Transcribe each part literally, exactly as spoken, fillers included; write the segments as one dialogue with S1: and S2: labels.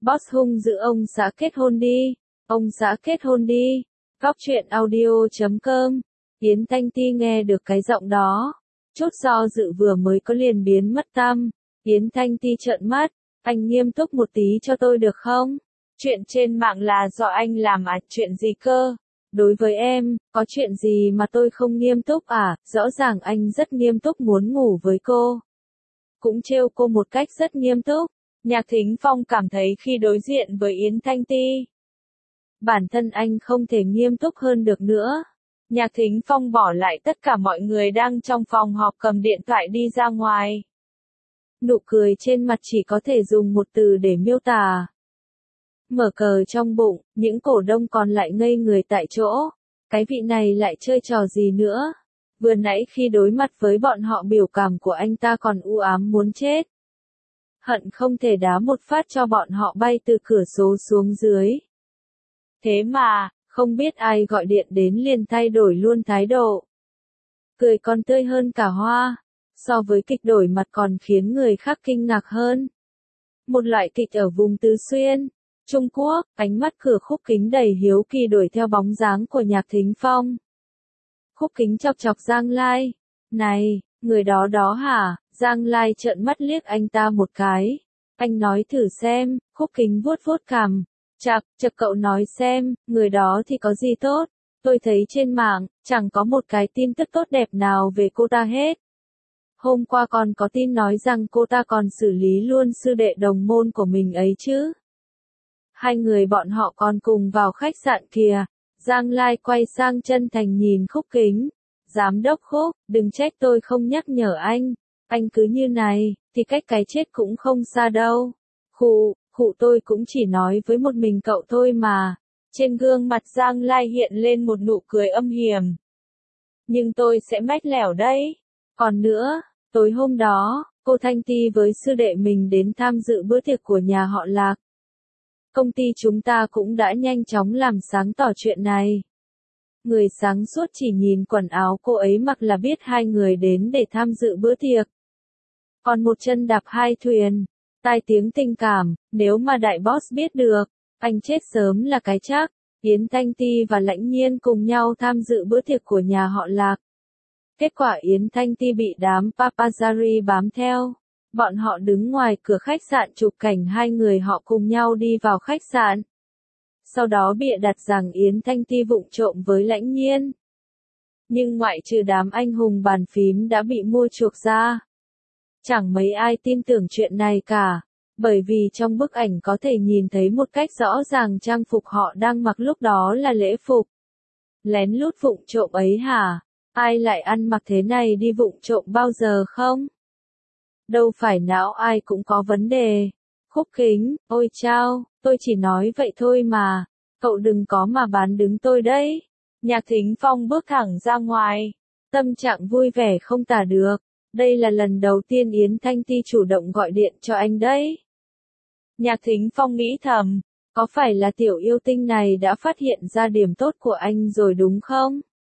S1: Boss hung dữ ông xã kết hôn đi. Ông xã kết hôn đi. Góc truyện audio chấm com. Yến Thanh Ti nghe được cái giọng đó. Chút do dự vừa mới có liền biến mất tăm. Yến Thanh Ti trợn mắt. Anh nghiêm túc một tí cho tôi được không? Chuyện trên mạng là do anh làm à? Chuyện gì cơ? Đối với em, có chuyện gì mà tôi không nghiêm túc à? Rõ ràng anh rất nghiêm túc muốn ngủ với cô. Cũng trêu cô một cách rất nghiêm túc. Nhạc Thính Phong cảm thấy khi đối diện với Yến Thanh Ti, bản thân anh không thể nghiêm túc hơn được nữa. Nhạc Thính Phong bỏ lại tất cả mọi người đang trong phòng họp cầm điện thoại đi ra ngoài. Nụ cười trên mặt chỉ có thể dùng một từ để miêu tả. Mở cờ trong bụng, những cổ đông còn lại ngây người tại chỗ. Cái vị này lại chơi trò gì nữa? Vừa nãy khi đối mặt với bọn họ biểu cảm của anh ta còn u ám muốn chết. Hận không thể đá một phát cho bọn họ bay từ cửa sổ xuống dưới. Thế mà, không biết ai gọi điện đến liền thay đổi luôn thái độ. Cười còn tươi hơn cả hoa. So với kịch đổi mặt còn khiến người khác kinh ngạc hơn. Một loại kịch ở vùng Tứ Xuyên, Trung Quốc, ánh mắt cửa Khúc Kính đầy hiếu kỳ đuổi theo bóng dáng của Nhạc Thính Phong. Khúc Kính chọc chọc Giang Lai. Này, người đó đó hả? Giang Lai trợn mắt liếc anh ta một cái. Anh nói thử xem. Khúc Kính vuốt vuốt cằm. Chạc, chạc cậu nói xem, người đó thì có gì tốt? Tôi thấy trên mạng, chẳng có một cái tin tức tốt đẹp nào về cô ta hết. Hôm qua còn có tin nói rằng cô ta còn xử lý luôn sư đệ đồng môn của mình ấy chứ. Hai người bọn họ còn cùng vào khách sạn kìa. Giang Lai quay sang chân thành nhìn Khúc Kính. Giám đốc Khúc, đừng trách tôi không nhắc nhở anh. Anh cứ như này, thì cách cái chết cũng không xa đâu. Khụ, khụ tôi cũng chỉ nói với một mình cậu thôi mà. Trên gương mặt Giang Lai hiện lên một nụ cười âm hiểm. Nhưng tôi sẽ mách lẻo đấy. Còn nữa, tối hôm đó, cô Thanh Ti với sư đệ mình đến tham dự bữa tiệc của nhà họ Lạc. Công ty chúng ta cũng đã nhanh chóng làm sáng tỏ chuyện này. Người sáng suốt chỉ nhìn quần áo cô ấy mặc là biết hai người đến để tham dự bữa tiệc. Còn một chân đạp hai thuyền, tai tiếng tình cảm, nếu mà đại boss biết được, anh chết sớm là cái chắc. Yến Thanh Ti và Lãnh Nhiên cùng nhau tham dự bữa tiệc của nhà họ Lạc. Kết quả Yến Thanh Ti bị đám paparazzi bám theo. Bọn họ đứng ngoài cửa khách sạn chụp cảnh hai người họ cùng nhau đi vào khách sạn. Sau đó bịa đặt rằng Yến Thanh Ti vụng trộm với Lãnh Nhiên. Nhưng ngoại trừ đám anh hùng bàn phím đã bị mua chuộc ra. Chẳng mấy ai tin tưởng chuyện này cả. Bởi vì trong bức ảnh có thể nhìn thấy một cách rõ ràng trang phục họ đang mặc lúc đó là lễ phục. Lén lút vụng trộm ấy hả? Ai lại ăn mặc thế này đi vụng trộm bao giờ không? Đâu phải não ai cũng có vấn đề. Khúc Kính, ôi chao, tôi chỉ nói vậy thôi mà. Cậu đừng có mà bán đứng tôi đấy. Nhạc Thính Phong bước thẳng ra ngoài. Tâm trạng vui vẻ không tả được. Đây là lần đầu tiên Yến Thanh Ti chủ động gọi điện cho anh đấy. Nhạc Thính Phong nghĩ thầm, có phải là tiểu yêu tinh này đã phát hiện ra điểm tốt của anh rồi đúng không?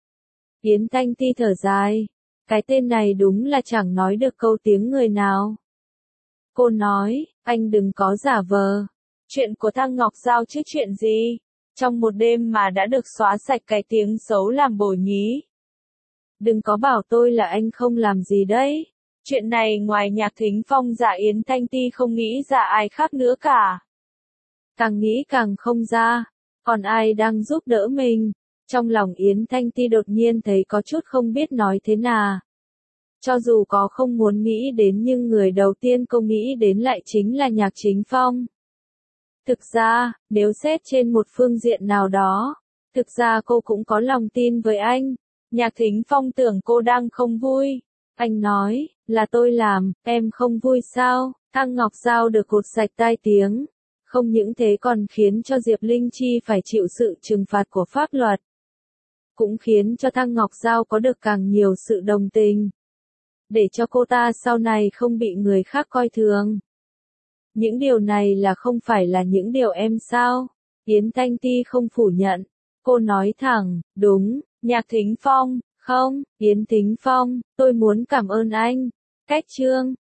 S1: Yến Thanh Ti thở dài, cái tên này đúng là chẳng nói được câu tiếng người nào. Cô nói, anh đừng có giả vờ. Chuyện của Thăng Ngọc Giao chứ chuyện gì? Trong một đêm mà đã được xóa sạch cái tiếng xấu làm bổ nhí. Đừng có bảo tôi là anh không làm gì đấy. Chuyện này ngoài Nhạc Thính Phong dạ Yến Thanh Ti không nghĩ ra ai khác nữa cả. Càng nghĩ càng không ra. Còn ai đang giúp đỡ mình? Trong lòng Yến Thanh Ti đột nhiên thấy có chút không biết nói thế nào. Cho dù có không muốn nghĩ đến nhưng người đầu tiên cô nghĩ đến lại chính là Nhạc Thính Phong. Thực ra, nếu xét trên một phương diện nào đó, thực ra cô cũng có lòng tin với anh. Nhạc Thính Phong tưởng cô đang không vui. Anh nói, là tôi làm, em không vui sao? Thăng Ngọc Giao được cột sạch tai tiếng. Không những thế còn khiến cho Diệp Linh Chi phải chịu sự trừng phạt của pháp luật. Cũng khiến cho Thăng Ngọc Giao có được càng nhiều sự đồng tình. Để cho cô ta sau này không bị người khác coi thường. Những điều này là không phải là những điều em sao? Yến Thanh Ti không phủ nhận. Cô nói thẳng, đúng, Nhạc Thính Phong, không, Yến Thính Phong, tôi muốn cảm ơn anh. Cách chương.